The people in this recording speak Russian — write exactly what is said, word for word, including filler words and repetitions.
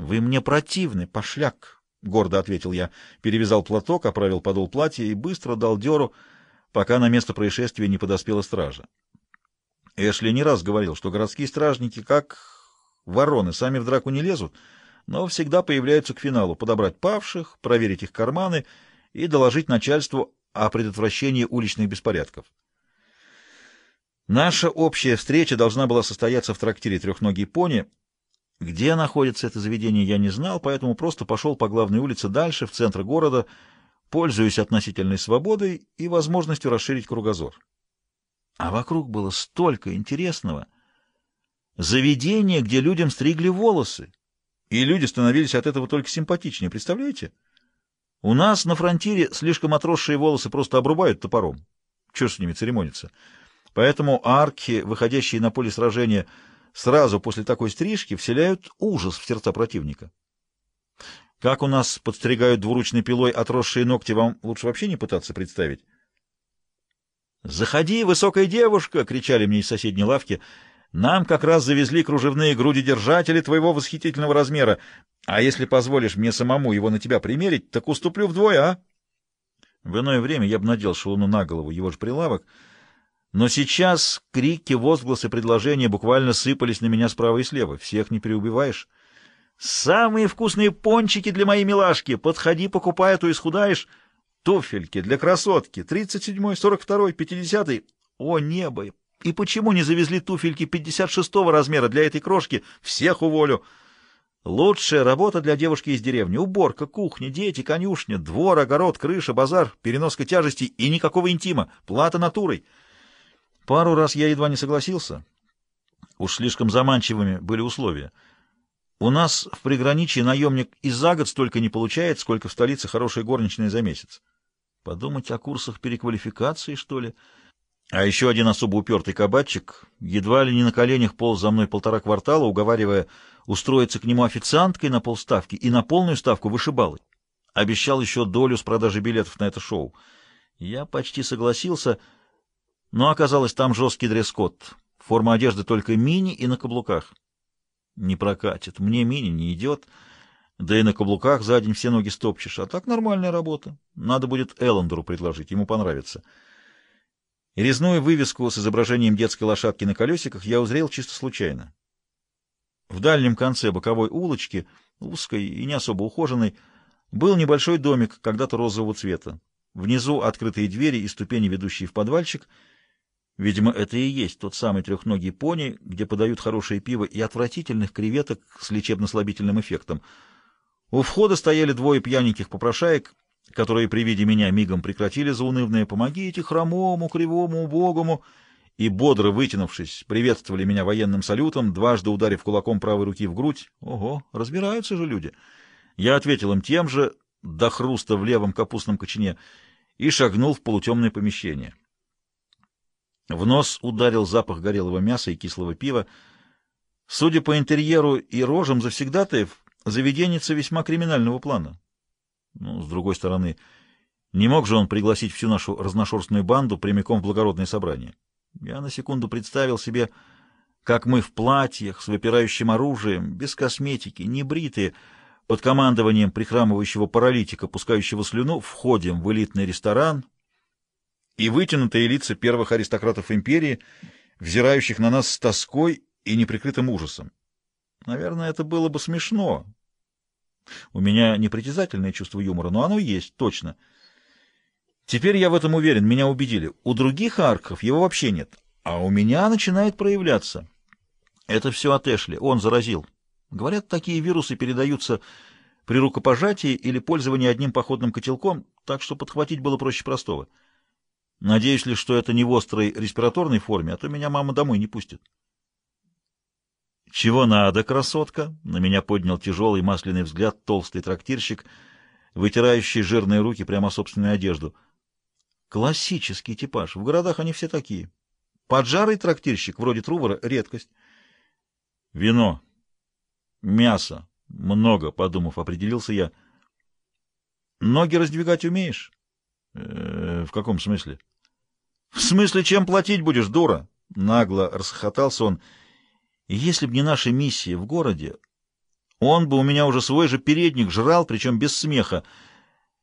Вы мне противны, пошляк, — гордо ответил я, перевязал платок, оправил подол платья и быстро дал дёру, пока на место происшествия не подоспела стража. Эшли не раз говорил, что городские стражники, как вороны, сами в драку не лезут, но всегда появляются к финалу, подобрать павших, проверить их карманы и доложить начальству о предотвращении уличных беспорядков. Наша общая встреча должна была состояться в трактире «Трехногий пони». Где находится это заведение, я не знал, поэтому просто пошел по главной улице дальше, в центр города, пользуясь относительной свободой и возможностью расширить кругозор. А вокруг было столько интересного. Заведение, где людям стригли волосы, и люди становились от этого только симпатичнее, представляете? У нас на фронтире слишком отросшие волосы просто обрубают топором. Чего с ними церемониться? Поэтому арки, выходящие на поле сражения сразу после такой стрижки, вселяют ужас в сердца противника. Как у нас подстригают двуручной пилой отросшие ногти, вам лучше вообще не пытаться представить. «Заходи, высокая девушка!» — кричали мне из соседней лавки. «Нам как раз завезли кружевные грудидержатели твоего восхитительного размера. А если позволишь мне самому его на тебя примерить, так уступлю вдвое, а?» В иное время я бы надел шалуну на голову, его же прилавок. Но сейчас крики, возгласы, предложения буквально сыпались на меня справа и слева. Всех не переубиваешь. «Самые вкусные пончики для моей милашки! Подходи, покупай, а то исхудаешь! Туфельки для красотки! тридцать седьмой, сорок второй, пятидесятый! О, небо! И почему не завезли туфельки пятьдесят шестого размера для этой крошки? Всех уволю! Лучшая работа для девушки из деревни. Уборка, кухня, дети, конюшня, двор, огород, крыша, базар, переноска тяжестей и никакого интима. Плата натурой!» Пару раз я едва не согласился. Уж слишком заманчивыми были условия. У нас в приграничье наемник и за год столько не получает, сколько в столице хорошая горничная за месяц. Подумать о курсах переквалификации, что ли? А еще один особо упертый кабачик едва ли не на коленях полз за мной полтора квартала, уговаривая устроиться к нему официанткой на полставки и на полную ставку вышибалой. Обещал еще долю с продажи билетов на это шоу. Я почти согласился, но оказалось, там жесткий дресс-код. Форма одежды только мини и на каблуках. Не прокатит. Мне мини не идет. Да и на каблуках за день все ноги стопчешь. А так нормальная работа. Надо будет Эллендеру предложить. Ему понравится. Резную вывеску с изображением детской лошадки на колесиках я узрел чисто случайно. В дальнем конце боковой улочки, узкой и не особо ухоженной, был небольшой домик, когда-то розового цвета. Внизу открытые двери и ступени, ведущие в подвальчик. Видимо, это и есть тот самый трехногий пони, где подают хорошее пиво и отвратительных креветок с лечебно-слабительным эффектом. У входа стояли двое пьяненьких попрошаек, которые при виде меня мигом прекратили заунывное «помогите хромому, кривому, убогому» и, бодро вытянувшись, приветствовали меня военным салютом, дважды ударив кулаком правой руки в грудь. Ого, разбираются же люди. Я ответил им тем же, до хруста в левом капустном кочане, и шагнул в полутемное помещение. В нос ударил запах горелого мяса и кислого пива. Судя по интерьеру и рожам завсегдатаев, заведенница весьма криминального плана. Ну, с другой стороны, не мог же он пригласить всю нашу разношерстную банду прямиком в благородное собрание. Я на секунду представил себе, как мы в платьях, с выпирающим оружием, без косметики, небритые, под командованием прихрамывающего паралитика, пускающего слюну, входим в элитный ресторан, и вытянутые лица первых аристократов империи, взирающих на нас с тоской и неприкрытым ужасом. Наверное, это было бы смешно. У меня непритязательное чувство юмора, но оно есть, точно. Теперь я в этом уверен, меня убедили. У других арков его вообще нет, а у меня начинает проявляться. Это все от Эшли, он заразил. Говорят, такие вирусы передаются при рукопожатии или пользовании одним походным котелком, так что подхватить было проще простого. Надеюсь лишь, что это не в острой респираторной форме, а то меня мама домой не пустит. «Чего надо, красотка?» — на меня поднял тяжелый масляный взгляд толстый трактирщик, вытирающий жирные руки прямо о собственную одежду. Классический типаж. В городах они все такие. Поджарый трактирщик, вроде Трувора, — редкость. «Вино. Мясо. Много», — подумав, определился я. «Ноги раздвигать умеешь?» «Э, в каком смысле?» «В смысле, чем платить будешь, дура?» Нагло расхохотался он. «И если б не наша миссия в городе, Он бы у меня уже свой же передник жрал, причем без смеха.